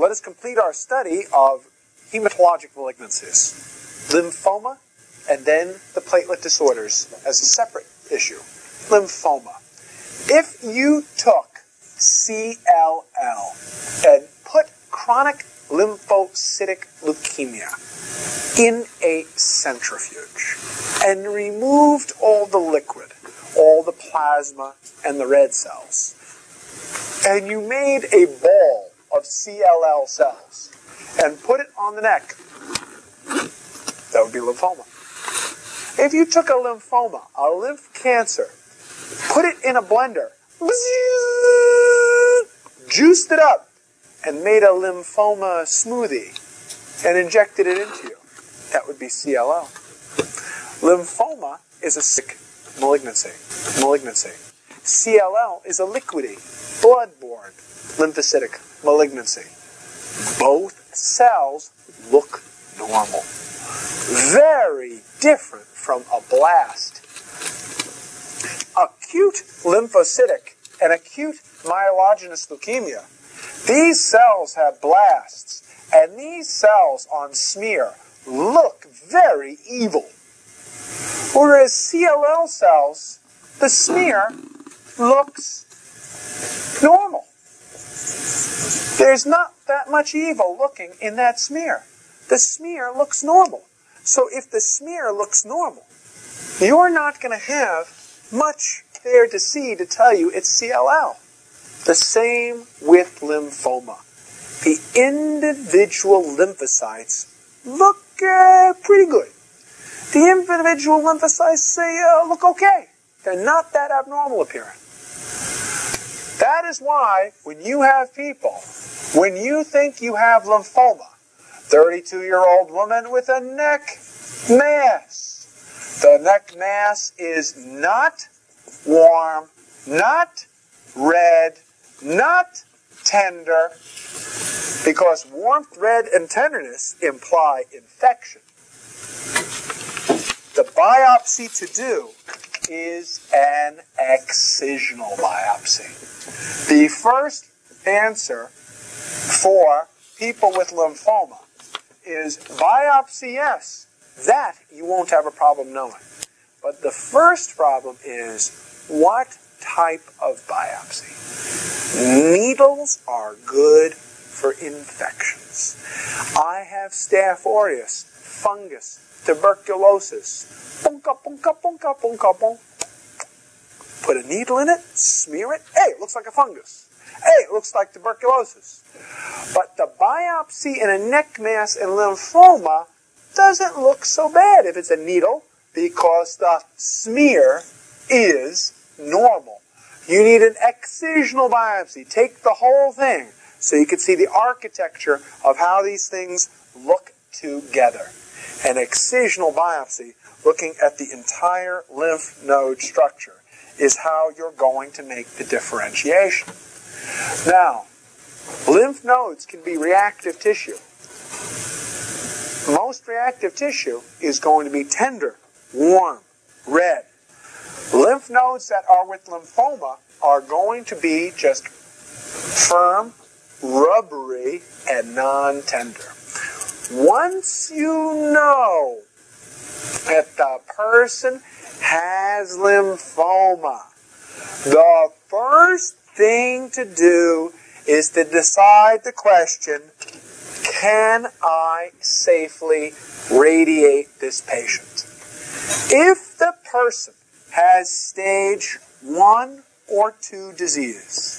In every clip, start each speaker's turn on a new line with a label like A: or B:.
A: let us complete our study of hematologic malignancies. Lymphoma, and then the platelet disorders as a separate issue. Lymphoma. If you took CLL and put chronic lymphocytic leukemia in a centrifuge and removed all the liquid, all the plasma and the red cells, and you made a ball of CLL cells and put it on the neck, that would be lymphoma. If you took a lymphoma, a lymph cancer, put it in a blender, juiced it up, and made a lymphoma smoothie and injected it into you, that would be CLL. Lymphoma is a sick malignancy. CLL is a liquidy, blood-borne lymphocytic malignancy. Both cells look normal. Very different from a blast. Acute lymphocytic and acute myelogenous leukemia. These cells have blasts, and these cells on smear look very evil. Whereas CLL cells, the smear looks normal. There's not that much evil looking in that smear. The smear looks normal. So if the smear looks normal, you're not going to have much there to see to tell you it's CLL. The same with lymphoma. The individual lymphocytes look pretty good. The individual lymphocytes look okay. They're not that abnormal appearing. That is why when you have people, when you think you have lymphoma, 32-year-old woman with a neck mass. The neck mass is not warm, not red, not tender, because warmth, red, and tenderness imply infection. The biopsy to do is an excisional biopsy. The first answer for people with lymphoma is biopsy, yes. That you won't have a problem knowing. But the first problem is what type of biopsy. Needles are good for infections. I have Staph aureus, fungus, tuberculosis. Punka, punka, punka, punka, punka. Put a needle in it, smear it. Hey, it looks like a fungus. Hey, it looks like tuberculosis. But the biopsy in a neck mass and lymphoma doesn't look so bad if it's a needle because the smear is normal. You need an excisional biopsy. Take the whole thing so you can see the architecture of how these things look together. An excisional biopsy, looking at the entire lymph node structure, is how you're going to make the differentiation. Now, lymph nodes can be reactive tissue. Most reactive tissue is going to be tender, warm, red. Lymph nodes that are with lymphoma are going to be just firm, rubbery, and non-tender. Once you know that the person has lymphoma, the first thing to do is to decide the question, can I safely radiate this patient? If the person has stage 1 or 2 disease,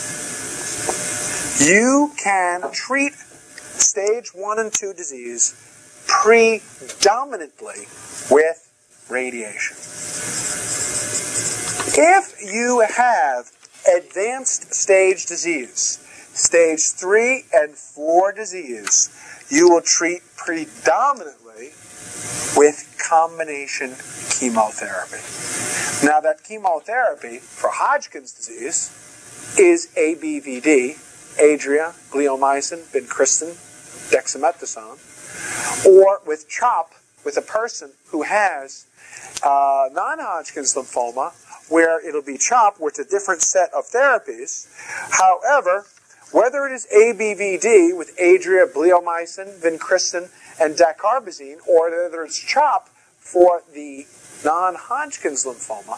A: you can treat stage 1 and 2 disease predominantly with radiation. If you have advanced stage disease, stage 3 and 4 disease, you will treat predominantly with combination chemotherapy. Now that chemotherapy for Hodgkin's disease is ABVD, Adria, bleomycin, vincristine, dexamethasone, or with CHOP, with a person who has non-Hodgkin's lymphoma, where it'll be CHOP with a different set of therapies. However, Whether it is ABVD with Adria, bleomycin, vincristine, and dacarbazine, or whether it's CHOP for the non-Hodgkin's lymphoma,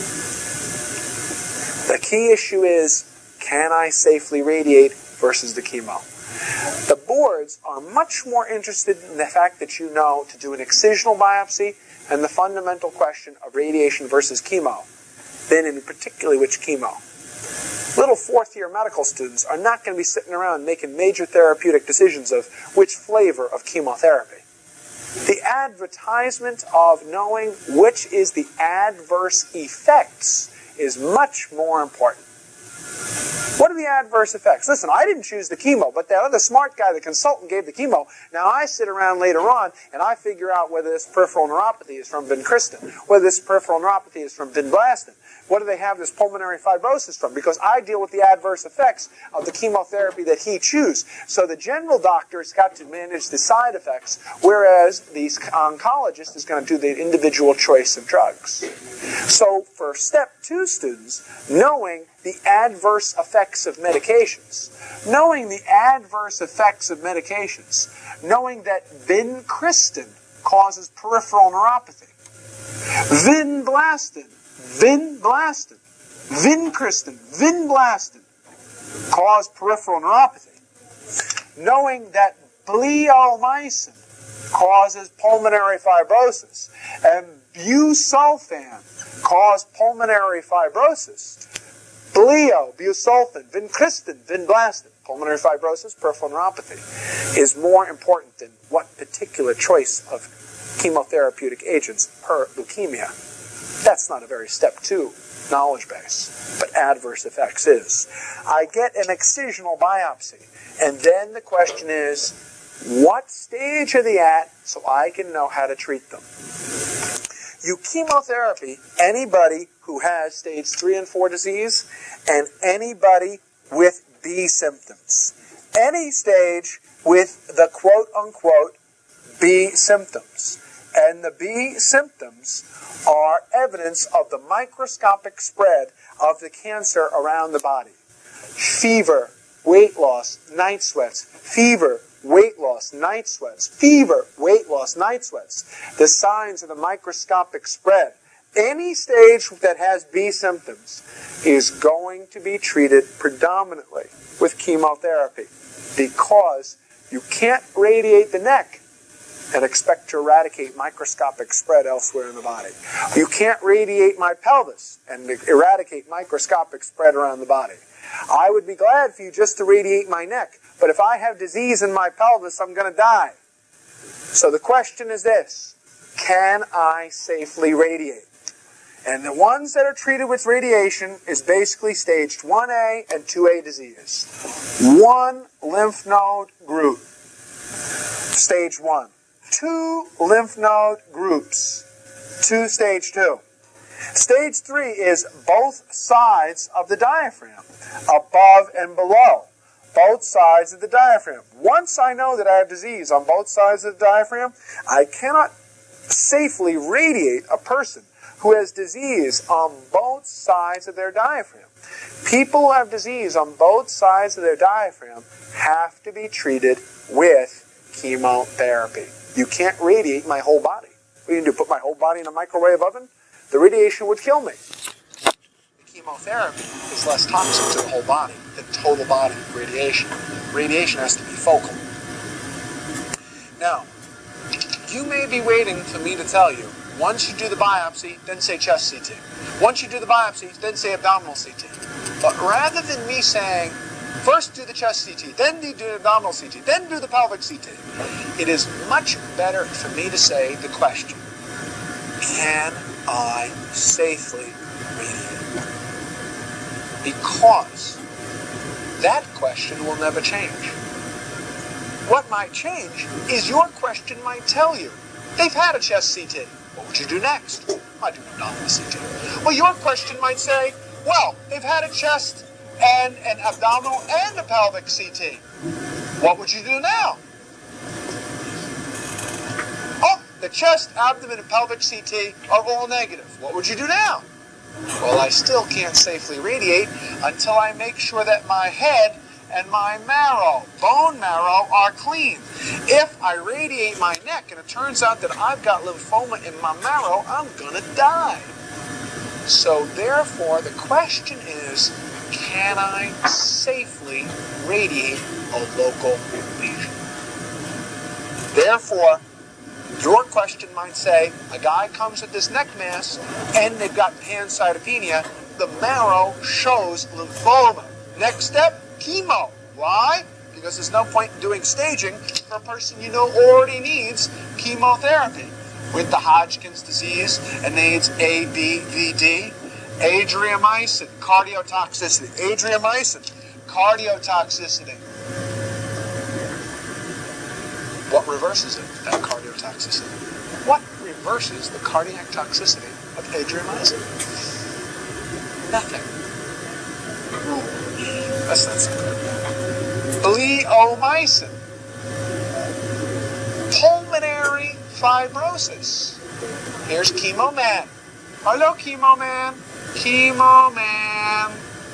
A: the key issue is, can I safely radiate versus the chemo? The boards are much more interested in the fact that you know to do an excisional biopsy and the fundamental question of radiation versus chemo than in particularly which chemo. Little fourth-year medical students are not going to be sitting around making major therapeutic decisions of which flavor of chemotherapy. The advertisement of knowing which is the adverse effects is much more important. What are the adverse effects? Listen, I didn't choose the chemo, but that other smart guy, the consultant, gave the chemo. Now I sit around later on and I figure out whether this peripheral neuropathy is from vincristine, whether this peripheral neuropathy is from vinblastine. What do they have this pulmonary fibrosis from? Because I deal with the adverse effects of the chemotherapy that he chooses. So the general doctor has got to manage the side effects, whereas the oncologist is going to do the individual choice of drugs. So for step 2 students, knowing the adverse effects of medications, knowing that vincristine causes peripheral neuropathy, vincristine, vinblastine cause peripheral neuropathy. Knowing that bleomycin causes pulmonary fibrosis and busulfan cause pulmonary fibrosis. Busulfan, vincristine, vinblastine, pulmonary fibrosis, peripheral neuropathy, is more important than what particular choice of chemotherapeutic agents per leukemia. That's not a very step 2 knowledge base, but adverse effects is. I get an excisional biopsy, and then the question is, what stage are they at so I can know how to treat them? You chemotherapy anybody who has stage 3 and 4 disease and anybody with B symptoms. Any stage with the quote-unquote B symptoms. And the B symptoms are evidence of the microscopic spread of the cancer around the body. Fever, weight loss, night sweats. Fever, weight loss, night sweats. Fever, weight loss, night sweats. The signs of the microscopic spread. Any stage that has B symptoms is going to be treated predominantly with chemotherapy because you can't radiate the neck and expect to eradicate microscopic spread elsewhere in the body. You can't radiate my pelvis and eradicate microscopic spread around the body. I would be glad for you just to radiate my neck, but if I have disease in my pelvis, I'm going to die. So the question is this: can I safely radiate? And the ones that are treated with radiation is basically stage 1A and 2A disease. 1 lymph node group, stage 1. 2 lymph node groups, stage 2. Stage 3 is both sides of the diaphragm, above and below, both sides of the diaphragm. Once I know that I have disease on both sides of the diaphragm, I cannot safely radiate a person who has disease on both sides of their diaphragm. People who have disease on both sides of their diaphragm have to be treated with chemotherapy. You can't radiate my whole body. What are you going to do, put my whole body in a microwave oven? The radiation would kill me. The chemotherapy is less toxic to the whole body than total body radiation. Radiation has to be focal. Now, you may be waiting for me to tell you, once you do the biopsy, then say chest CT. Once you do the biopsy, then say abdominal CT. But rather than me saying, first do the chest CT, then do the abdominal CT, then do the pelvic CT, it is much better for me to say the question, can I safely radiate? Because that question will never change. What might change is your question might tell you, they've had a chest CT. What would you do next? I do an abdominal CT. Well, your question might say, well, they've had a chest and an abdominal and a pelvic CT. What would you do now? Oh, the chest, abdomen, and pelvic CT are all negative. What would you do now? Well, I still can't safely radiate until I make sure that my head and my marrow, bone marrow, are clean. If I radiate my neck and it turns out that I've got lymphoma in my marrow, I'm going to die. So therefore, the question is, can I safely radiate a local lesion? Therefore, your question might say, a guy comes with this neck mass and they've got pancytopenia. The marrow shows lymphoma. Next step, chemo. Why? Because there's no point in doing staging for a person you know already needs chemotherapy. With the Hodgkin's disease and needs A, B, V, D, adriamycin, cardiotoxicity. Adriamycin, cardiotoxicity. What reverses it, that cardiotoxicity? What reverses the cardiac toxicity of adriamycin? Nothing. That's not so good. Bleomycin. Pulmonary fibrosis. Here's Chemo Man. Hello, Chemo Man. Chemo Man.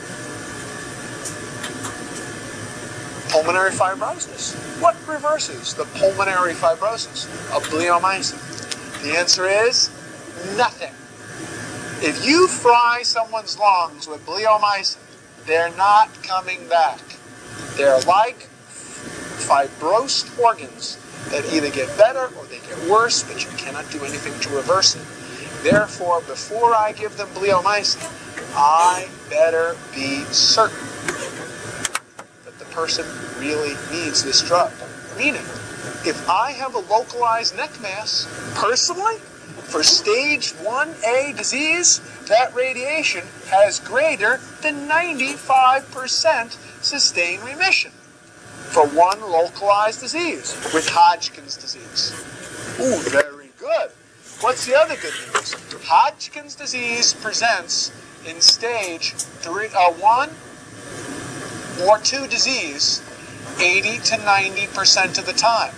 A: Pulmonary fibrosis. What reverses the pulmonary fibrosis of bleomycin? The answer is nothing. If you fry someone's lungs with bleomycin, they're not coming back. They're like fibrosed organs that either get better or they get worse, but you cannot do anything to reverse it. Therefore, before I give them bleomycin, I better be certain that the person really needs this drug. Meaning, if I have a localized neck mass, personally, for stage 1A disease, that radiation has greater than 95% sustained remission for one localized disease with Hodgkin's disease. Ooh, very good. What's the other good news? Hodgkin's disease presents in stage 1 or 2 disease 80 to 90% of the time.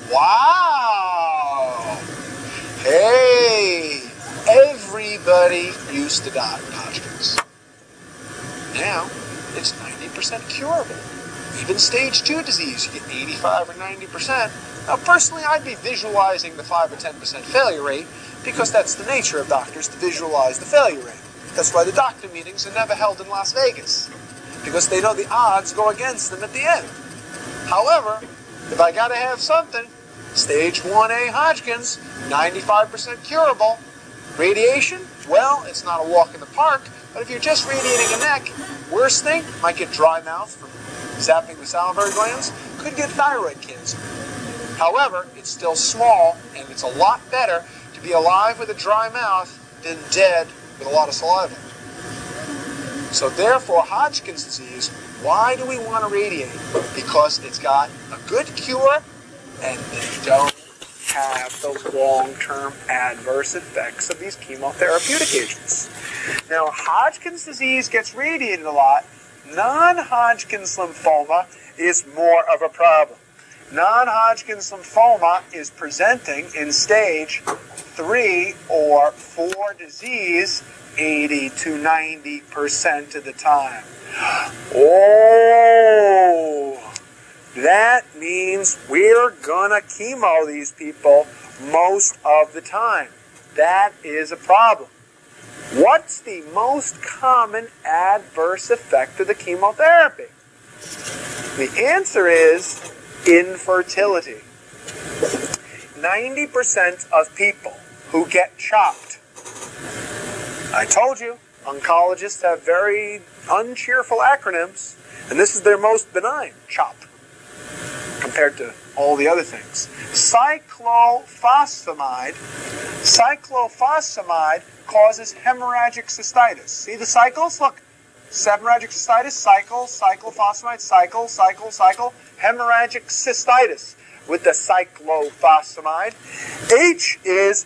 A: Wow! Hey! Everybody used to die with Hodgkin's. Now, it's 90% curable. Even stage 2 disease, you get 85 or 90%. Now, personally, I'd be visualizing the 5 or 10% failure rate because that's the nature of doctors, to visualize the failure rate. That's why the doctor meetings are never held in Las Vegas, because they know the odds go against them at the end. However, if I got to have something, stage 1A Hodgkin's, 95% curable. Radiation, well, it's not a walk in the park, but if you're just radiating a neck, worst thing, might get dry mouth from zapping the salivary glands, could get thyroid cancer. However, it's still small, and it's a lot better to be alive with a dry mouth than dead with a lot of saliva. So therefore, Hodgkin's disease, why do we want to radiate? Because it's got a good cure, and they don't have the long-term adverse effects of these chemotherapeutic agents. Now, Hodgkin's disease gets radiated a lot. Non-Hodgkin's lymphoma is more of a problem. Non-Hodgkin's lymphoma is presenting in stage 3 or 4 disease 80 to 90% of the time. Oh, that means we're gonna chemo these people most of the time. That is a problem. What's the most common adverse effect of the chemotherapy? The answer is infertility. 90% of people who get chopped. I told you, oncologists have very uncheerful acronyms, and this is their most benign, CHOP, compared to all the other things. Cyclophosphamide causes hemorrhagic cystitis. See the cycles? Look, hemorrhagic cystitis, cyclophosphamide, cycle, hemorrhagic cystitis with the cyclophosphamide. H is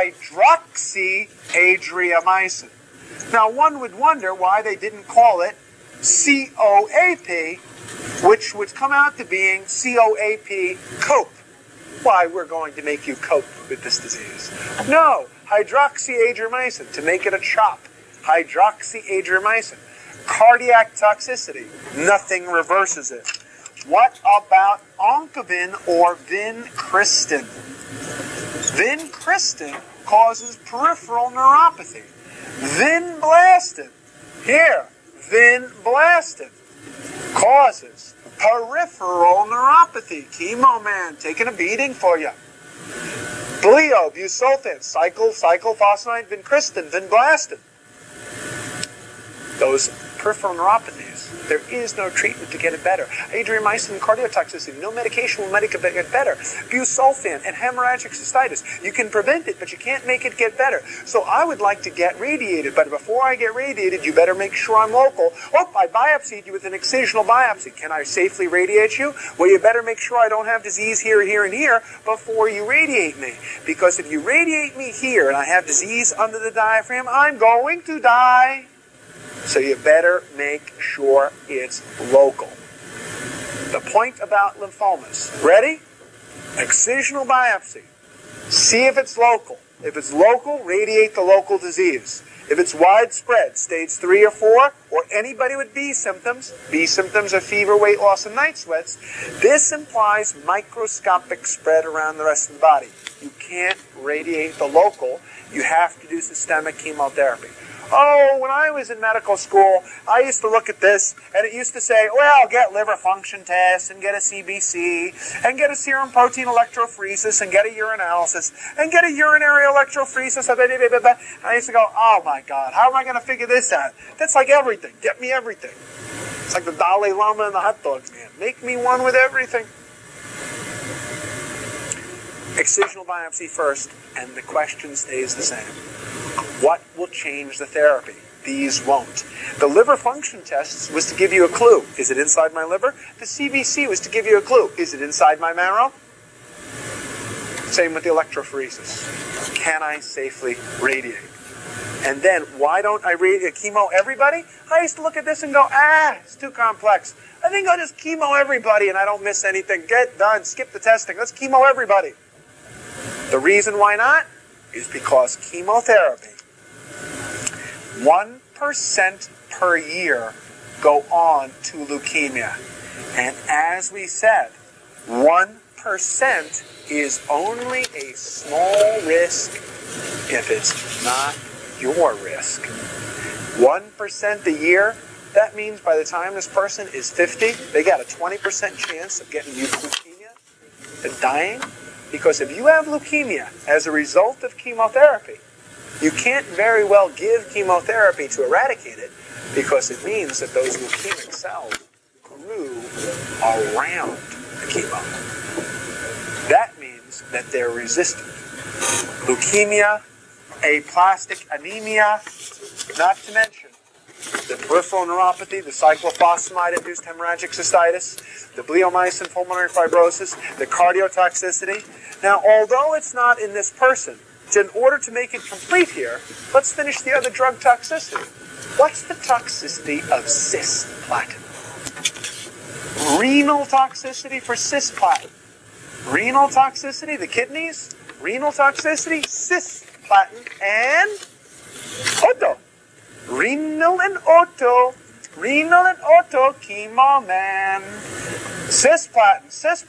A: hydroxyadriamycin. Now, one would wonder why they didn't call it COAP, which would come out to being COAP cope. Why, we're going to make you cope with this disease. No, hydroxyadriamycin, to make it a CHOP. Hydroxyadriamycin. Cardiac toxicity. Nothing reverses it. What about oncomycin or vincristine? Vincristine causes peripheral neuropathy. Vinblastine. Here, vinblastine causes peripheral neuropathy. Chemo man, taking a beating for you. Bleo, busulfan, cyclophosphamide, vincristine, vinblastine. Those peripheral neuropathies, there is no treatment to get it better. Adriamycin, cardiotoxicity, no medication will make it get better. Busulfan and hemorrhagic cystitis, you can prevent it, but you can't make it get better. So I would like to get radiated, but before I get radiated, you better make sure I'm local. Oh, I biopsied you with an excisional biopsy. Can I safely radiate you? Well, you better make sure I don't have disease here, here, and here before you radiate me. Because if you radiate me here and I have disease under the diaphragm, I'm going to die. So you better make sure it's local. The point about lymphomas. Ready? Excisional biopsy. See if it's local. If it's local, radiate the local disease. If it's widespread, stage 3 or 4, or anybody with B symptoms are fever, weight loss, and night sweats, this implies microscopic spread around the rest of the body. You can't radiate the local. You have to do systemic chemotherapy. Oh, when I was in medical school, I used to look at this, and it used to say, well, get liver function tests, and get a CBC, and get a serum protein electrophoresis, and get a urinalysis, and get a urinary electrophoresis. And I used to go, oh my God, how am I going to figure this out? That's like everything. Get me everything. It's like the Dalai Lama and the hot dog man. Make me one with everything. Excisional biopsy first, and the question stays the same. What will change the therapy? These won't. The liver function tests was to give you a clue. Is it inside my liver? The CBC was to give you a clue. Is it inside my marrow? Same with the electrophoresis. Can I safely radiate? And then, why don't I radiate chemo everybody? I used to look at this and go, it's too complex. I think I'll just chemo everybody and I don't miss anything. Get done. Skip the testing. Let's chemo everybody. The reason why not is because chemotherapy, 1% per year go on to leukemia. And as we said, 1% is only a small risk if it's not your risk. 1% a year, that means by the time this person is 50, they got a 20% chance of getting leukemia and dying. Because if you have leukemia as a result of chemotherapy, you can't very well give chemotherapy to eradicate it because it means that those leukemic cells grew around the chemo. That means that they're resistant. Leukemia, aplastic anemia, not to mention the peripheral neuropathy, the cyclophosphamide-induced hemorrhagic cystitis, the bleomycin pulmonary fibrosis, the cardiotoxicity. Now, although it's not in this person, in order to make it complete here, let's finish the other drug toxicity. What's the toxicity of cisplatin? Renal toxicity for cisplatin. Renal toxicity, the kidneys. Renal toxicity, cisplatin, and Otto. Renal and Otto, chemo man. Cisplatin,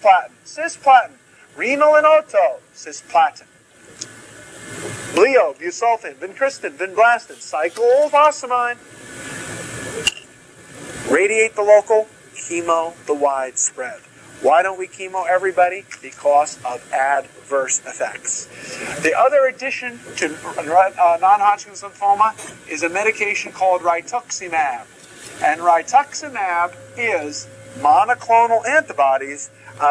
A: renal and Otto, cisplatin. Bleo, busulfan, vincristine, vinblastine, cyclophosphamide. Radiate the local, chemo the widespread. Why don't we chemo everybody? Because of adverse effects. The other addition to non-Hodgkin's lymphoma is a medication called rituximab. And rituximab is monoclonal antibodies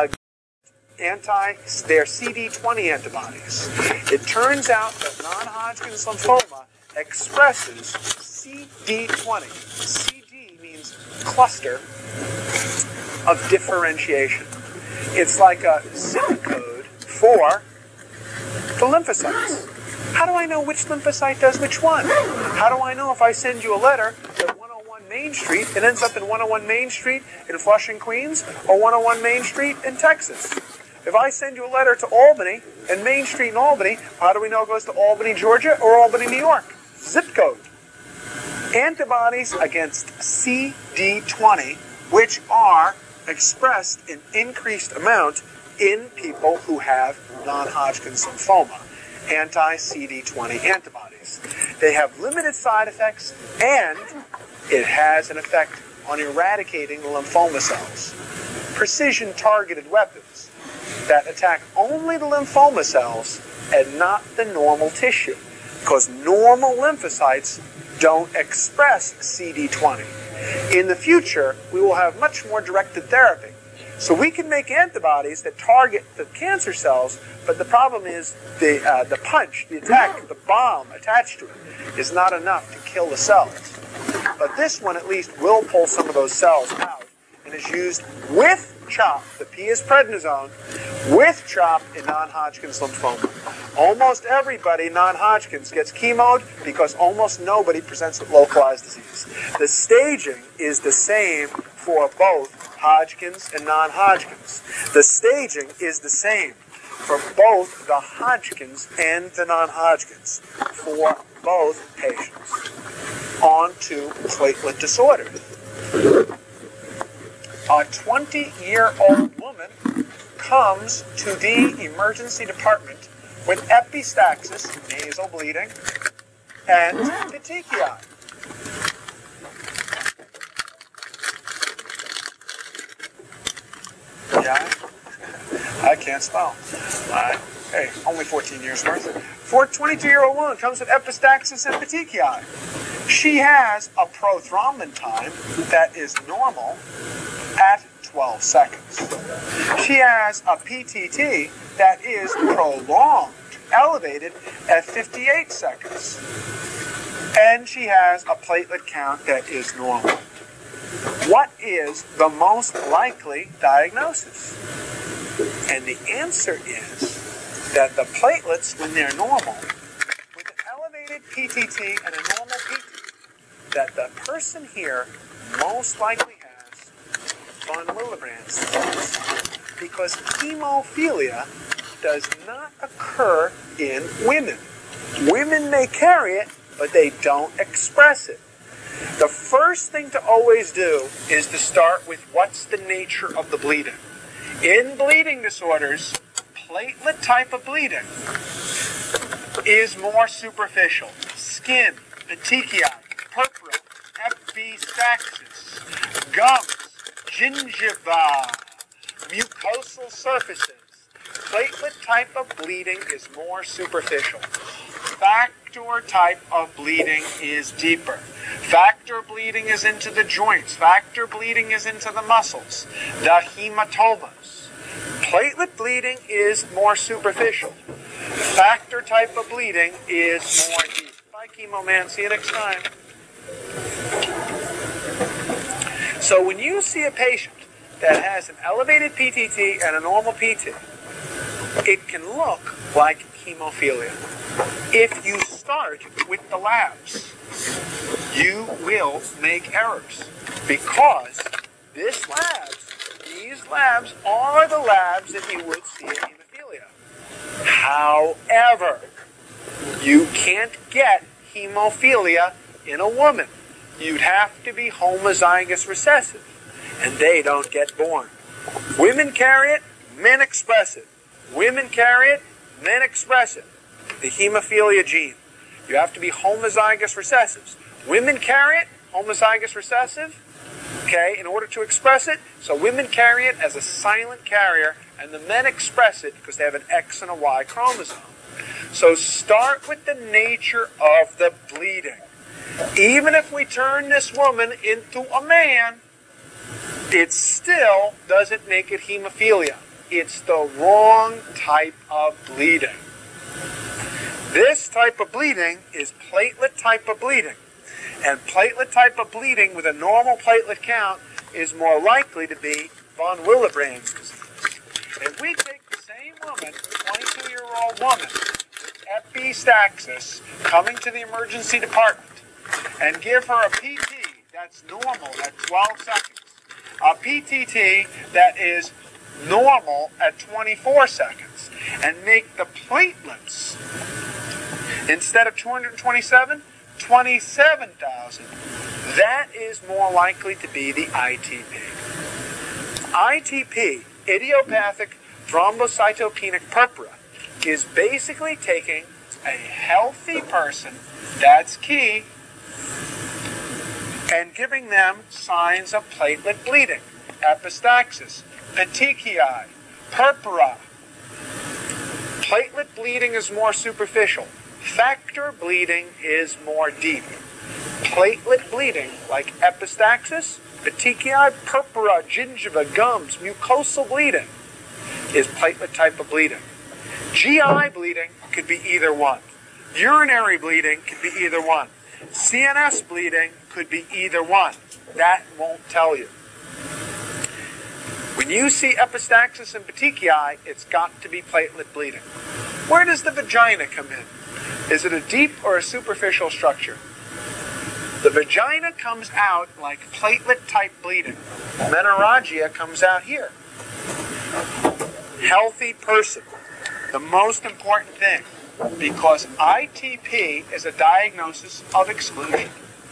A: they're CD20 antibodies. It turns out that non-Hodgkin's lymphoma expresses CD20. CD means cluster of differentiation. It's like a zip code for the lymphocytes. How do I know which lymphocyte does which one? How do I know if I send you a letter at 101 Main Street, it ends up in 101 Main Street in Flushing, Queens, or 101 Main Street in Texas? If I send you a letter to Albany and Main Street in Albany, how do we know it goes to Albany, Georgia, or Albany, New York? Zip code. Antibodies against CD20, which are expressed in increased amount in people who have non-Hodgkin's lymphoma. Anti-CD20 antibodies. They have limited side effects, and it has an effect on eradicating the lymphoma cells. Precision-targeted weapons that attack only the lymphoma cells and not the normal tissue, because normal lymphocytes don't express CD20. In the future, we will have much more directed therapy. So we can make antibodies that target the cancer cells, but the problem is the punch, the attack, the bomb attached to it is not enough to kill the cells. But this one at least will pull some of those cells out and is used with CHOP, the P is prednisone, with CHOP in non-Hodgkin's lymphoma. Almost everybody non-Hodgkin's gets chemoed because almost nobody presents with localized disease. The staging is the same for both Hodgkin's and non-Hodgkin's. The staging is the same for both the Hodgkin's and the non-Hodgkin's for both patients. On to platelet disorders. A 20-year-old woman comes to the emergency department with epistaxis, nasal bleeding, and petechiae. Yeah, I can't spell. Hey, only 14 years worth. For a 22-year-old woman comes with epistaxis and petechiae. She has a prothrombin time that is normal at 12 seconds. She has a PTT that is prolonged, elevated at 58 seconds. And she has a platelet count that is normal. What is the most likely diagnosis? And the answer is that the platelets, when they're normal, with an elevated PTT and a normal PT, that the person here most likely has von Willebrand's disease, because hemophilia does not occur in women. Women may carry it, but they don't express it. The first thing to always do is to start with what's the nature of the bleeding. In bleeding disorders, platelet type of bleeding is more superficial. Skin, petechiae, purpura, epistaxis, gums, gingiva, mucosal surfaces. Platelet type of bleeding is more superficial. Factor type of bleeding is deeper. Factor bleeding is into the joints. Factor bleeding is into the muscles, the hematomas. Platelet bleeding is more superficial. Factor type of bleeding is more deep. Bye, Chemo Man. See you next time. So when you see a patient that has an elevated PTT and a normal PT, it can look like hemophilia. If you start with the labs, you will make errors because these labs are the labs that you would see in hemophilia. However, you can't get hemophilia in a woman. You'd have to be homozygous recessive, and they don't get born. Women carry it, men express it. Women carry it, men express it. The hemophilia gene. You have to be homozygous recessives. Women carry it, homozygous recessive, okay, in order to express it. So women carry it as a silent carrier, and the men express it because they have an X and a Y chromosome. So start with the nature of the bleeding. Even if we turn this woman into a man, it still doesn't make it hemophilia. It's the wrong type of bleeding. This type of bleeding is platelet type of bleeding. And platelet type of bleeding with a normal platelet count is more likely to be von Willebrand's disease. If we take the same woman, 22-year-old woman, with epistaxis, coming to the emergency department, and give her a PT that's normal at 12 seconds, a PTT that is normal at 24 seconds, and make the platelets, instead of 227, 27,000, that is more likely to be the ITP. ITP, idiopathic thrombocytopenic purpura, is basically taking a healthy person, that's key, and giving them signs of platelet bleeding, epistaxis, petechiae, purpura. Platelet bleeding is more superficial. Factor bleeding is more deep. Platelet bleeding, like epistaxis, petechiae, purpura, gingiva, gums, mucosal bleeding, is platelet type of bleeding. GI bleeding could be either one. Urinary bleeding could be either one. CNS bleeding could be either one. That won't tell you. When you see epistaxis and petechiae, it's got to be platelet bleeding. Where does the vagina come in? Is it a deep or a superficial structure? The vagina comes out like platelet-type bleeding. Menorrhagia comes out here. Healthy person. The most important thing, because ITP is a diagnosis of exclusion.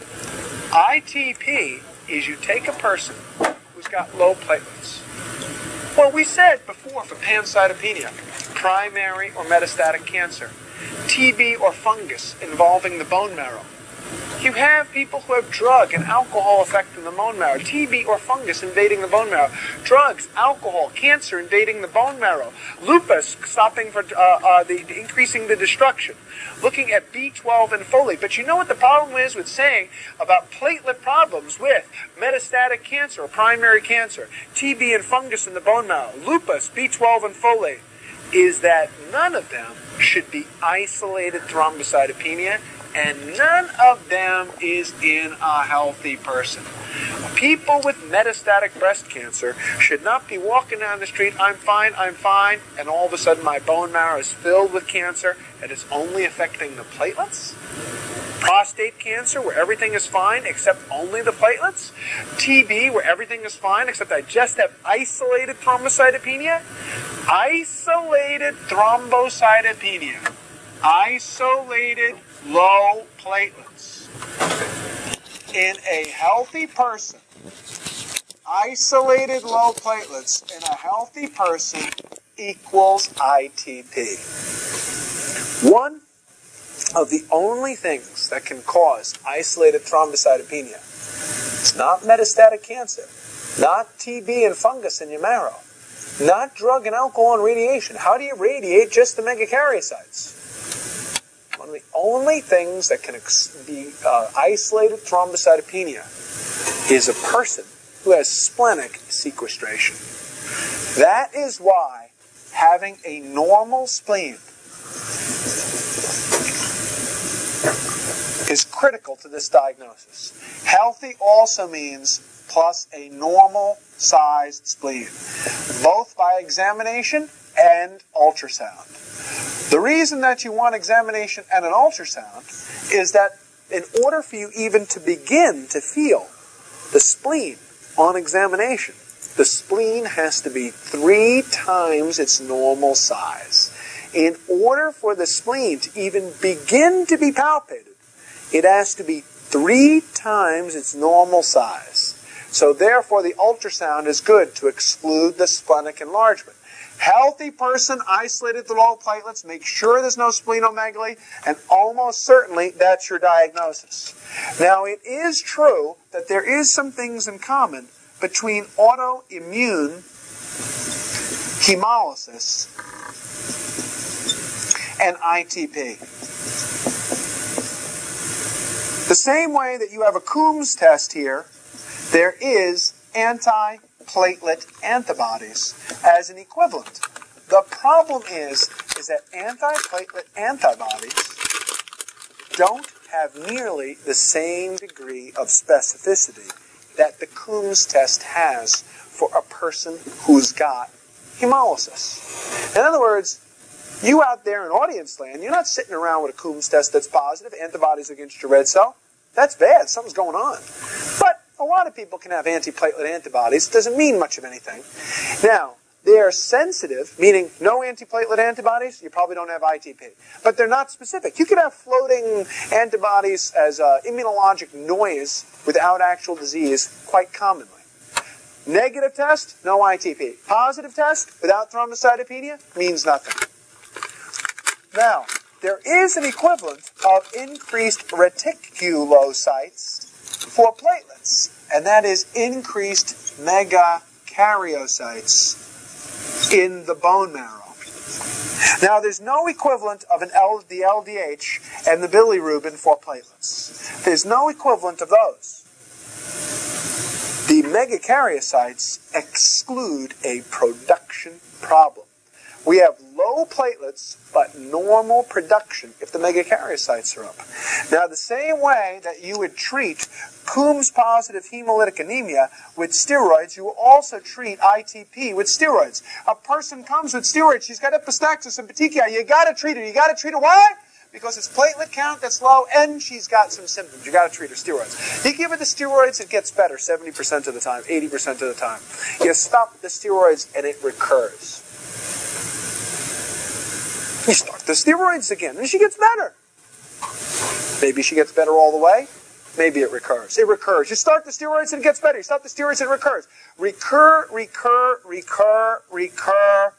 A: ITP is you take a person who's got low platelets. Well, we said before for pancytopenia, primary or metastatic cancer, TB or fungus involving the bone marrow. You have people who have drug and alcohol affecting the bone marrow, TB or fungus invading the bone marrow, drugs, alcohol, cancer invading the bone marrow, lupus stopping for increasing the destruction, looking at B12 and folate. But you know what the problem is with saying about platelet problems with metastatic cancer or primary cancer, TB and fungus in the bone marrow, lupus, B12 and folate, is that none of them should be isolated thrombocytopenia, and none of them is in a healthy person. People with metastatic breast cancer should not be walking down the street, I'm fine, and all of a sudden my bone marrow is filled with cancer and it's only affecting the platelets. Prostate cancer, where everything is fine except only the platelets. TB, where everything is fine except I just have isolated thrombocytopenia. Isolated thrombocytopenia. Isolated low platelets. In a healthy person, isolated low platelets in a healthy person equals ITP. One of the only things that can cause isolated thrombocytopenia is not metastatic cancer, not TB and fungus in your marrow, not drug and alcohol and radiation. How do you radiate just the megakaryocytes? One of the only things that can be isolated thrombocytopenia is a person who has splenic sequestration. That is why having a normal spleen is critical to this diagnosis. Healthy also means plus a normal sized spleen, both by examination and ultrasound. The reason that you want examination and an ultrasound is that in order for you even to begin to feel the spleen on examination, the spleen has to be 3 times its normal size. In order for the spleen to even begin to be palpated, it has to be 3 times its normal size. So therefore the ultrasound is good to exclude the splenic enlargement. Healthy person, isolated the low platelets, make sure there's no splenomegaly, and almost certainly that's your diagnosis. Now, it is true that there is some things in common between autoimmune hemolysis and ITP. The same way that you have a Coombs test here, there is anti-platelet antibodies as an equivalent. The problem is that anti-platelet antibodies don't have nearly the same degree of specificity that the Coombs test has for a person who's got hemolysis. In other words, you out there in audience land, you're not sitting around with a Coombs test that's positive, antibodies against your red cell. That's bad. Something's going on. But a lot of people can have antiplatelet antibodies. It doesn't mean much of anything. Now, They are sensitive, meaning no antiplatelet antibodies, you probably don't have ITP. But they're not specific. You could have floating antibodies as immunologic noise without actual disease quite commonly. Negative test, no ITP. Positive test, without thrombocytopenia, means nothing. Now, there is an equivalent of increased reticulocytes for platelets, and that is increased megakaryocytes in the bone marrow. Now, there's no equivalent of the LDH and the bilirubin for platelets. There's no equivalent of those. The megakaryocytes exclude a production problem. We have low platelets, but normal production if the megakaryocytes are up. Now, the same way that you would treat Coombs-positive hemolytic anemia with steroids, you will also treat ITP with steroids. A person comes with steroids, she's got epistaxis and petechiae, you got to treat her. You got to treat her. Why? Because it's platelet count that's low and she's got some symptoms. You got to treat her steroids. You give her the steroids, it gets better 70% of the time, 80% of the time. You stop the steroids and it recurs. You start the steroids again, and she gets better. Maybe she gets better all the way. Maybe it recurs. It recurs. You start the steroids and it gets better. You stop the steroids and it recurs. Recur, recur, recur, recur.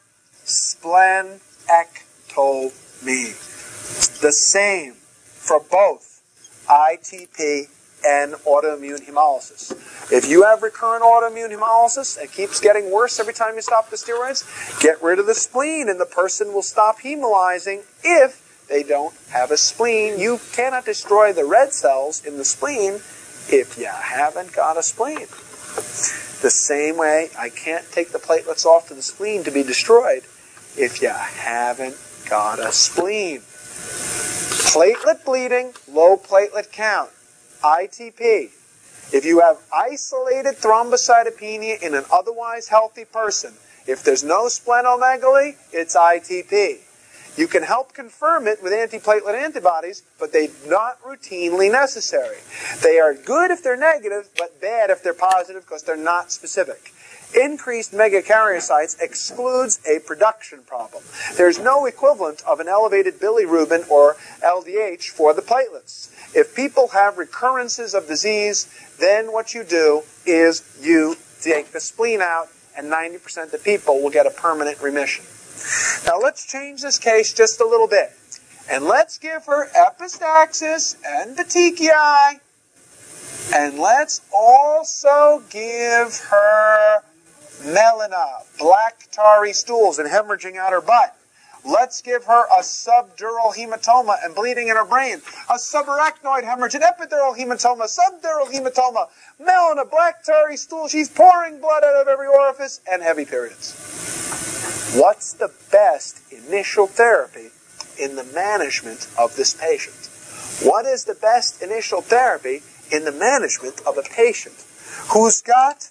A: Splenectomy. The same for both ITP and autoimmune hemolysis. If you have recurrent autoimmune hemolysis and it keeps getting worse every time you stop the steroids, get rid of the spleen and the person will stop hemolyzing if they don't have a spleen. You cannot destroy the red cells in the spleen if you haven't got a spleen. The same way I can't take the platelets off to the spleen to be destroyed if you haven't got a spleen. Platelet bleeding, low platelet count. ITP. If you have isolated thrombocytopenia in an otherwise healthy person, if there's no splenomegaly, it's ITP. You can help confirm it with antiplatelet antibodies, but they're not routinely necessary. They are good if they're negative, but bad if they're positive because they're not specific. Increased megakaryocytes excludes a production problem. There's no equivalent of an elevated bilirubin or LDH for the platelets. If people have recurrences of disease, then what you do is you take the spleen out and 90% of the people will get a permanent remission. Now let's change this case just a little bit. And let's give her epistaxis and petechiae. And let's also give her melena, black tarry stools and hemorrhaging out her butt. Let's give her a subdural hematoma and bleeding in her brain, a subarachnoid hemorrhage, an epidural hematoma, subdural hematoma, melena, black tarry stool. She's pouring blood out of every orifice and heavy periods. What's the best initial therapy in the management of this patient? What is the best initial therapy in the management of a patient who's got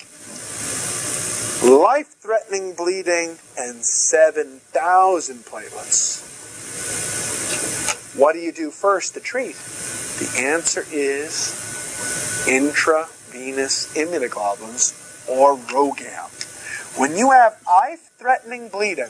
A: life-threatening bleeding and 7,000 platelets? What do you do first to treat? The answer is intravenous immunoglobulins or RhoGAM. When you have life-threatening bleeding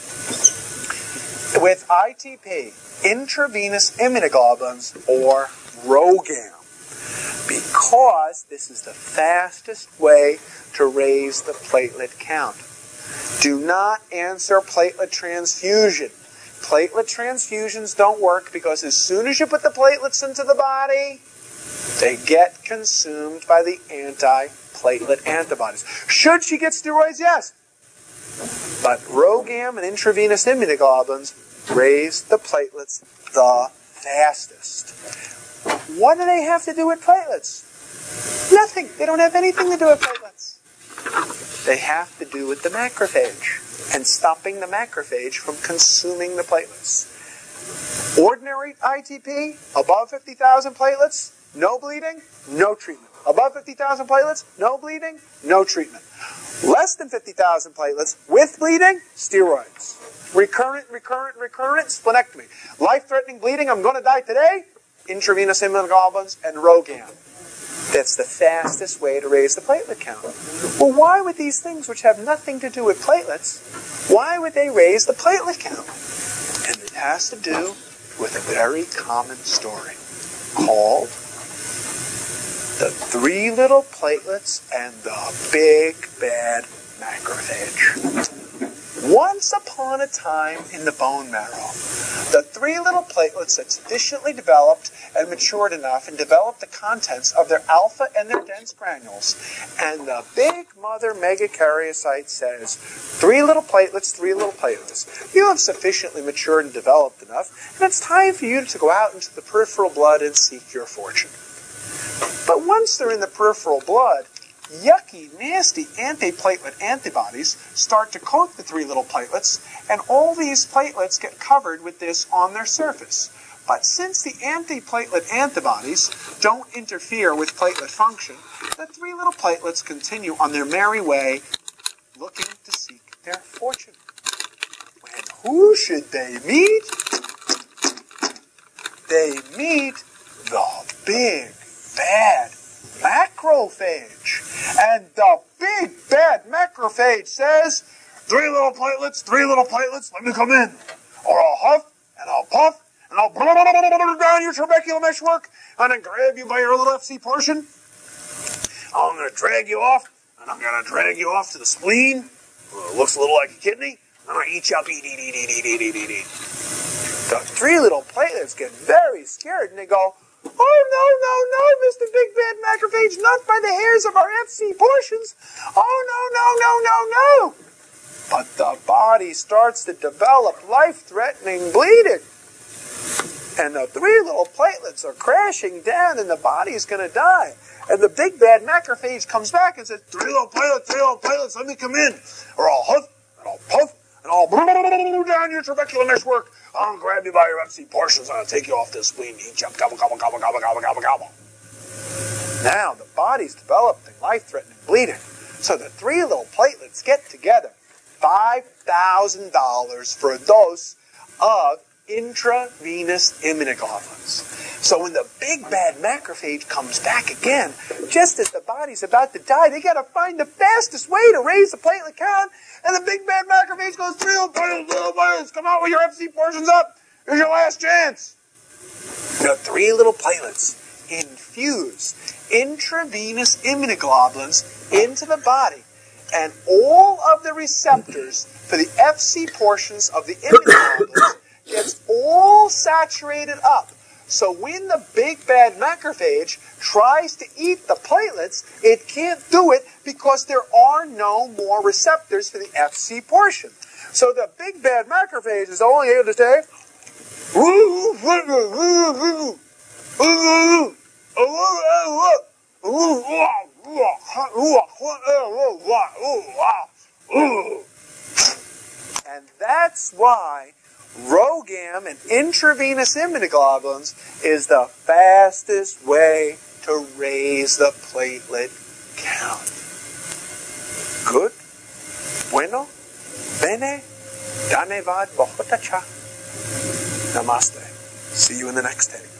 A: with ITP, intravenous immunoglobulins or RhoGAM, because this is the fastest way to raise the platelet count. Do not answer platelet transfusion. Platelet transfusions don't work because as soon as you put the platelets into the body, they get consumed by the anti-platelet antibodies. Should she get steroids? Yes. But RhoGAM and intravenous immunoglobulins raise the platelets the fastest. What do they have to do with platelets? Nothing. They don't have anything to do with platelets. They have to do with the macrophage and stopping the macrophage from consuming the platelets. Ordinary ITP, above 50,000 platelets, no bleeding, no treatment. Above 50,000 platelets, no bleeding, no treatment. Less than 50,000 platelets, with bleeding, steroids. Recurrent, splenectomy. Life-threatening bleeding, I'm going to die today, intravenous immunoglobulins and RhoGAM. That's the fastest way to raise the platelet count. Well, why would these things which have nothing to do with platelets, why would they raise the platelet count? And it has to do with a very common story called the three little platelets and the big bad macrophage. Once upon a time in the bone marrow, the three little platelets had sufficiently developed and matured enough and developed the contents of their alpha and their dense granules. And the big mother megakaryocyte says, three little platelets, you have sufficiently matured and developed enough, and it's time for you to go out into the peripheral blood and seek your fortune. But once they're in the peripheral blood, yucky, nasty antiplatelet antibodies start to coat the three little platelets, and all these platelets get covered with this on their surface. But since the antiplatelet antibodies don't interfere with platelet function, the three little platelets continue on their merry way, looking to seek their fortune. And who should they meet? They meet the big, bad macrophage. And the big bad macrophage says, three little platelets, let me come in. Or I'll huff, and I'll puff, and I'll down your trabecular meshwork, and then grab you by your little FC portion. I'm going to drag you off, and I'm going to drag you off to the spleen. It looks a little like a kidney. I'm going to eat you up, eat. The three little platelets get very scared, and they go, oh, no, Mr. Big Bad Macrophage, not by the hairs of our FC portions. Oh, no. But the body starts to develop life-threatening bleeding. And the three little platelets are crashing down, and the body is going to die. And the Big Bad Macrophage comes back and says, three little platelets, let me come in. Or I'll huff, and I'll puff, and I'll down your trabecular meshwork. I'll grab you by your FC portions, and I'll take you off this spleen, eat you up, gobble. Now the body's developing life-threatening bleeding. So the three little platelets get together. $5,000 for a dose of intravenous immunoglobulins. So when the big bad macrophage comes back again, just as the body's about to die, they got to find the fastest way to raise the platelet count. And the big bad macrophage goes, three little platelets, come out with your FC portions up. Here's your last chance. The three little platelets infuse intravenous immunoglobulins into the body. And all of the receptors for the FC portions of the immunoglobulins gets all saturated up. So when the big bad macrophage tries to eat the platelets, it can't do it because there are no more receptors for the FC portion. So the big bad macrophage is only able to say, and that's why RhoGAM and intravenous immunoglobulins is the fastest way to raise the platelet count. Good? Bueno? Bene? Danevad Bohotacha. Namaste. See you in the next tape.